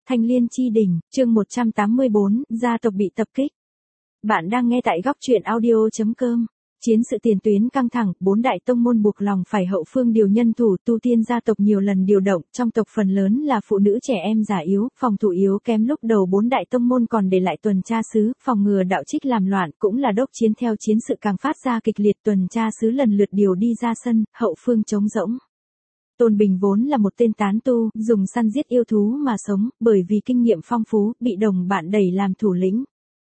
Thanh Liên Chi Đỉnh, chương 184, gia tộc bị tập kích. Bạn đang nghe tại góc truyện audio.com. Chiến sự tiền tuyến căng thẳng, 4 đại tông môn buộc lòng phải hậu phương điều nhân thủ, tu tiên gia tộc nhiều lần điều động, trong tộc phần lớn là phụ nữ trẻ em già yếu, phòng thủ yếu kém. Lúc đầu 4 đại tông môn còn để lại tuần tra sứ, phòng ngừa đạo trích làm loạn, cũng là đốc chiến. Theo chiến sự càng phát ra kịch liệt, tuần tra sứ lần lượt điều đi ra sân, hậu phương trống rỗng. Tôn Bình vốn là một tên tán tu, dùng săn giết yêu thú mà sống, bởi vì kinh nghiệm phong phú, bị đồng bạn đẩy làm thủ lĩnh.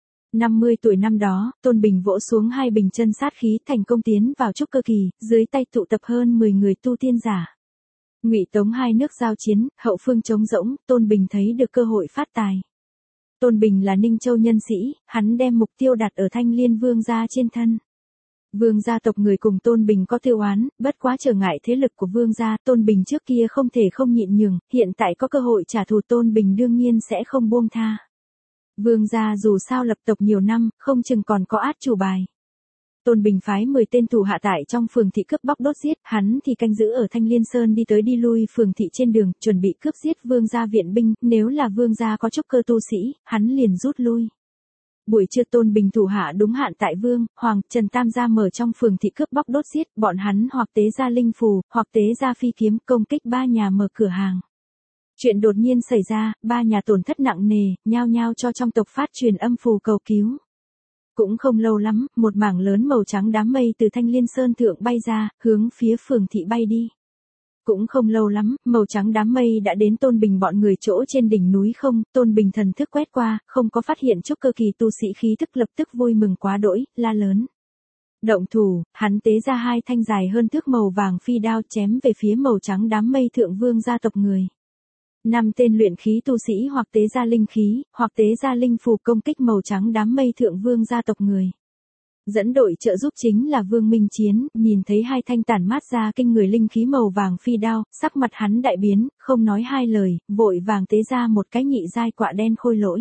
50 tuổi năm đó, Tôn Bình vỗ xuống 2 bình chân sát khí, thành công tiến vào trúc cơ kỳ, dưới tay tụ tập hơn 10 người tu tiên giả. Ngụy Tống hai nước giao chiến, hậu phương trống rỗng, Tôn Bình thấy được cơ hội phát tài. Tôn Bình là Ninh Châu nhân sĩ, hắn đem mục tiêu đặt ở Thanh Liên Vương gia trên thân. Vương gia tộc người cùng Tôn Bình có thù oán, bất quá trở ngại thế lực của Vương gia, Tôn Bình trước kia không thể không nhịn nhường, hiện tại có cơ hội trả thù, Tôn Bình đương nhiên sẽ không buông tha. Vương gia dù sao lập tộc nhiều năm, không chừng còn có át chủ bài. Tôn Bình phái 10 tên thủ hạ tại trong phường thị cướp bóc đốt giết, hắn thì canh giữ ở Thanh Liên Sơn đi tới đi lui phường thị trên đường, chuẩn bị cướp giết Vương gia viện binh, nếu là Vương gia có trúc cơ tu sĩ, hắn liền rút lui. Buổi trưa Tôn Bình thủ hạ đúng hạn tại Vương, Hoàng, Trần Tam gia mở trong phường thị cướp bóc đốt giết, bọn hắn hoặc tế ra linh phù, hoặc tế ra phi kiếm, công kích 3 nhà mở cửa hàng. Chuyện đột nhiên xảy ra, 3 nhà tổn thất nặng nề, nhao nhao cho trong tộc phát truyền âm phù cầu cứu. Cũng không lâu lắm, một mảng lớn màu trắng đám mây từ Thanh Liên Sơn thượng bay ra, hướng phía phường thị bay đi. Cũng không lâu lắm, màu trắng đám mây đã đến Tôn Bình bọn người chỗ trên đỉnh núi không, Tôn Bình thần thức quét qua, không có phát hiện trúc cơ kỳ tu sĩ khí thức, lập tức vui mừng quá đỗi, la lớn. Động thủ, hắn tế ra 2 thanh dài hơn thước màu vàng phi đao chém về phía màu trắng đám mây thượng Vương gia tộc người. 5 tên luyện khí tu sĩ hoặc tế ra linh khí, hoặc tế ra linh phù công kích màu trắng đám mây thượng Vương gia tộc người. Dẫn đội trợ giúp chính là Vương Minh Chiến, nhìn thấy 2 thanh tản mát ra kinh người linh khí màu vàng phi đao, sắc mặt hắn đại biến, không nói 2 lời, vội vàng tế ra một cái nhị giai quạ đen khôi lỗi.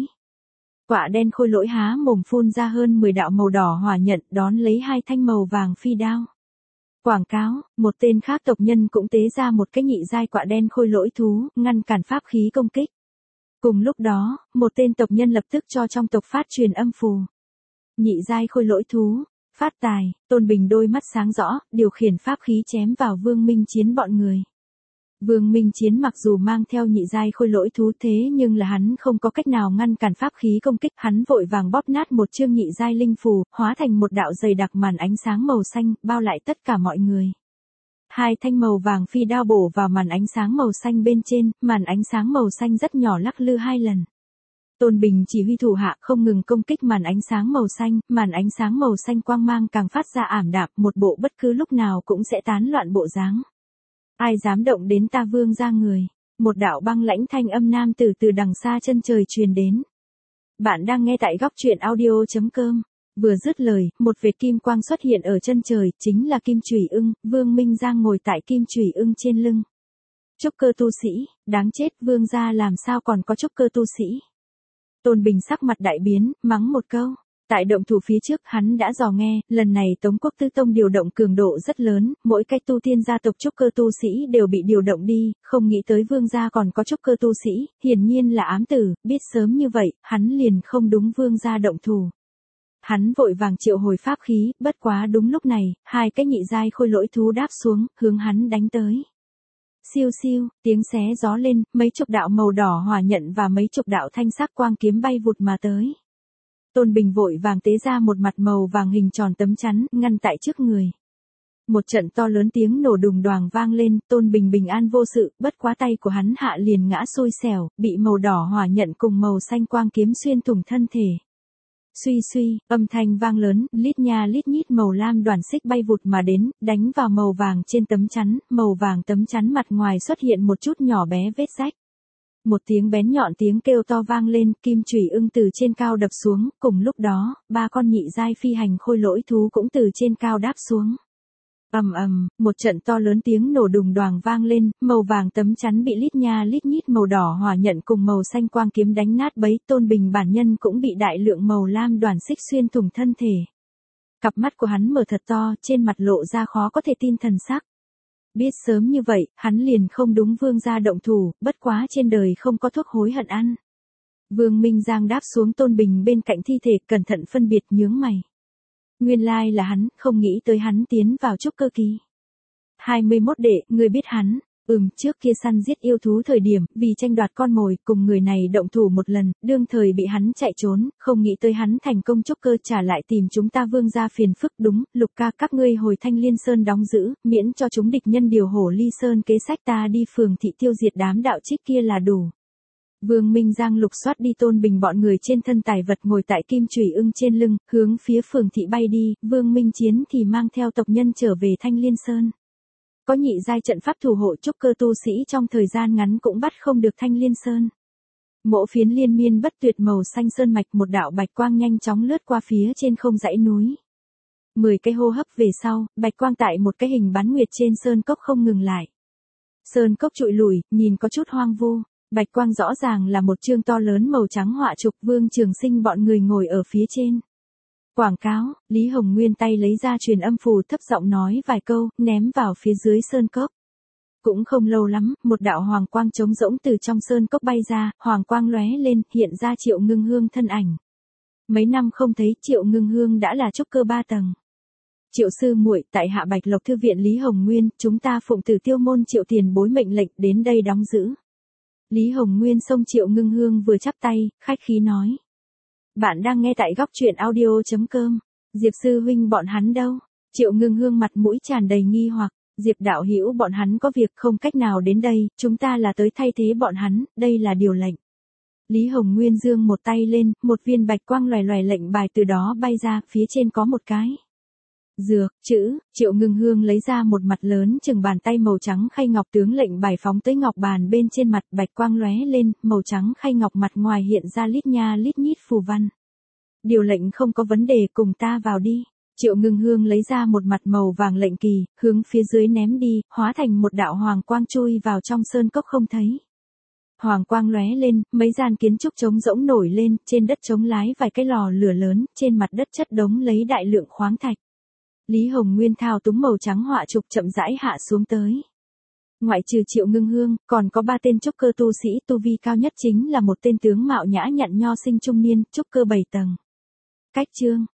Quạ đen khôi lỗi há mồm phun ra hơn 10 đạo màu đỏ hỏa nhận, đón lấy 2 thanh màu vàng phi đao. Quảng cáo, một tên khác tộc nhân cũng tế ra một cái nhị giai quạ đen khôi lỗi thú, ngăn cản pháp khí công kích. Cùng lúc đó, một tên tộc nhân lập tức cho trong tộc phát truyền âm phù. Nhị giai khôi lỗi thú, phát tài, Tôn Bình đôi mắt sáng rõ, điều khiển pháp khí chém vào Vương Minh Chiến bọn người. Vương Minh Chiến mặc dù mang theo nhị giai khôi lỗi thú, thế nhưng là hắn không có cách nào ngăn cản pháp khí công kích, hắn vội vàng bóp nát một chương nhị giai linh phù, hóa thành một đạo dày đặc màn ánh sáng màu xanh, bao lại tất cả mọi người. 2 thanh màu vàng phi đao bổ vào màn ánh sáng màu xanh bên trên, màn ánh sáng màu xanh rất nhỏ lắc lư 2 lần. Tôn Bình chỉ huy thủ hạ không ngừng công kích màn ánh sáng màu xanh quang mang càng phát ra ảm đạm, một bộ bất cứ lúc nào cũng sẽ tán loạn bộ dáng. Ai dám động đến ta Vương gia người? Một đạo băng lãnh thanh âm nam tử từ đằng xa chân trời truyền đến. Bạn đang nghe tại góc truyện audio.com. Vừa dứt lời, một vệt kim quang xuất hiện ở chân trời, chính là Kim Chủy Ưng, Vương Minh Giang ngồi tại Kim Chủy Ưng trên lưng. Trúc cơ tu sĩ, đáng chết, Vương gia làm sao còn có trúc cơ tu sĩ? Tôn Bình sắc mặt đại biến, mắng một câu. Tại động thủ phía trước, hắn đã dò nghe, lần này Tống Quốc Tư Tông điều động cường độ rất lớn, mỗi cái tu tiên gia tộc trúc cơ tu sĩ đều bị điều động đi, không nghĩ tới Vương gia còn có trúc cơ tu sĩ, hiển nhiên là ám tử, biết sớm như vậy, hắn liền không đúng Vương gia động thủ. Hắn vội vàng triệu hồi pháp khí, bất quá đúng lúc này, 2 cái nhị giai khôi lỗi thú đáp xuống, hướng hắn đánh tới. Siêu siêu, tiếng xé gió lên, mấy chục đạo màu đỏ hỏa nhận và mấy chục đạo thanh sắc quang kiếm bay vụt mà tới. Tôn Bình vội vàng tế ra một mặt màu vàng hình tròn tấm chắn, ngăn tại trước người. Một trận to lớn tiếng nổ đùng đoàng vang lên, Tôn Bình bình an vô sự, bất quá tay của hắn hạ liền ngã xui xẻo, bị màu đỏ hỏa nhận cùng màu xanh quang kiếm xuyên thủng thân thể. Suy suy, âm thanh vang lớn, lít nha lít nhít màu lam đoàn xích bay vụt mà đến, đánh vào màu vàng trên tấm chắn, màu vàng tấm chắn mặt ngoài xuất hiện một chút nhỏ bé vết rách. Một tiếng bén nhọn tiếng kêu to vang lên, Kim Chủy Ưng từ trên cao đập xuống, cùng lúc đó, 3 con nhị giai phi hành khôi lỗi thú cũng từ trên cao đáp xuống. Ầm ầm, một trận to lớn tiếng nổ đùng đoàng vang lên, màu vàng tấm chắn bị lít nha lít nhít màu đỏ hỏa nhận cùng màu xanh quang kiếm đánh nát bấy, Tôn Bình bản nhân cũng bị đại lượng màu lam đoàn xích xuyên thủng thân thể. Cặp mắt của hắn mở thật to, trên mặt lộ ra khó có thể tin thần sắc. Biết sớm như vậy, hắn liền không đúng Vương gia động thủ, bất quá trên đời không có thuốc hối hận ăn. Vương Minh Giang đáp xuống Tôn Bình bên cạnh thi thể, cẩn thận phân biệt, nhướng mày. Nguyên lai là hắn, không nghĩ tới hắn tiến vào trúc cơ kỳ. 21 đệ, ngươi biết hắn? Trước kia săn giết yêu thú thời điểm, vì tranh đoạt con mồi, cùng người này động thủ một lần, đương thời bị hắn chạy trốn, không nghĩ tới hắn thành công trúc cơ trả lại tìm chúng ta Vương gia phiền phức. Đúng, Lục ca, các ngươi hồi Thanh Liên Sơn đóng giữ, miễn cho chúng địch nhân điều Hổ Ly Sơn kế sách, ta đi phường thị tiêu diệt đám đạo trích kia là đủ. Vương Minh Giang lục soát đi Tôn Bình bọn người trên thân tài vật, ngồi tại kim chùy ưng trên lưng, hướng phía phường thị bay đi. Vương Minh Chiến thì mang theo tộc nhân trở về Thanh Liên Sơn. Có nhị giai trận pháp thủ hộ, trúc cơ tu sĩ trong thời gian ngắn cũng bắt không được Thanh Liên Sơn. Mộ phiến liên miên bất tuyệt màu xanh sơn mạch, một đạo bạch quang nhanh chóng lướt qua phía trên không dãy núi. 10 cái hô hấp về sau, bạch quang tại một cái hình bán nguyệt trên sơn cốc không ngừng lại. Sơn cốc trụi lùi, nhìn có chút hoang vu. Bạch quang rõ ràng là một chương to lớn màu trắng họa trục, Vương Trường Sinh bọn người ngồi ở phía trên. Quảng cáo, Lý Hồng Nguyên tay lấy ra truyền âm phù, thấp giọng nói vài câu, ném vào phía dưới sơn cốc. Cũng không lâu lắm, một đạo hoàng quang trống rỗng từ trong sơn cốc bay ra, hoàng quang lóe lên, hiện ra Triệu Ngưng Hương thân ảnh. Mấy năm không thấy, Triệu Ngưng Hương đã là trúc cơ 3 tầng. Triệu sư muội, tại hạ Bạch Lộc thư viện Lý Hồng Nguyên, chúng ta phụng Tử Tiêu môn Triệu tiền bối mệnh lệnh đến đây đóng giữ. Lý Hồng Nguyên xông Triệu Ngưng Hương vừa chắp tay, khách khí nói. Bạn đang nghe tại góc truyện audio.com. Diệp sư huynh bọn hắn đâu? Triệu Ngưng Hương mặt mũi tràn đầy nghi hoặc. Diệp đạo hữu bọn hắn có việc không cách nào đến đây, chúng ta là tới thay thế bọn hắn, đây là điều lệnh. Lý Hồng Nguyên giương một tay lên, một viên bạch quang loè loè lệnh bài từ đó bay ra, phía trên có một cái dược chữ. Triệu Ngưng Hương lấy ra một mặt lớn chừng bàn tay màu trắng khay ngọc, tướng lệnh bài phóng tới ngọc bàn bên trên, mặt bạch quang lóe lên, màu trắng khay ngọc mặt ngoài hiện ra lít nha lít nhít phù văn. Điều lệnh không có vấn đề, cùng ta vào đi. Triệu Ngưng Hương lấy ra một mặt màu vàng lệnh kỳ, hướng phía dưới ném đi, hóa thành một đạo hoàng quang chui vào trong sơn cốc không thấy. Hoàng quang lóe lên, mấy gian kiến trúc trống rỗng nổi lên, trên đất trống lái vài cái lò lửa lớn, trên mặt đất chất đống lấy đại lượng khoáng thạch. Lý Hồng Nguyên thao túng màu trắng họa trục chậm rãi hạ xuống tới. Ngoại trừ Triệu Ngưng Hương, còn có 3 tên trúc cơ tu sĩ, tu vi cao nhất chính là một tên tướng mạo nhã nhặn nho sinh trung niên, trúc cơ 7 tầng. Cách chương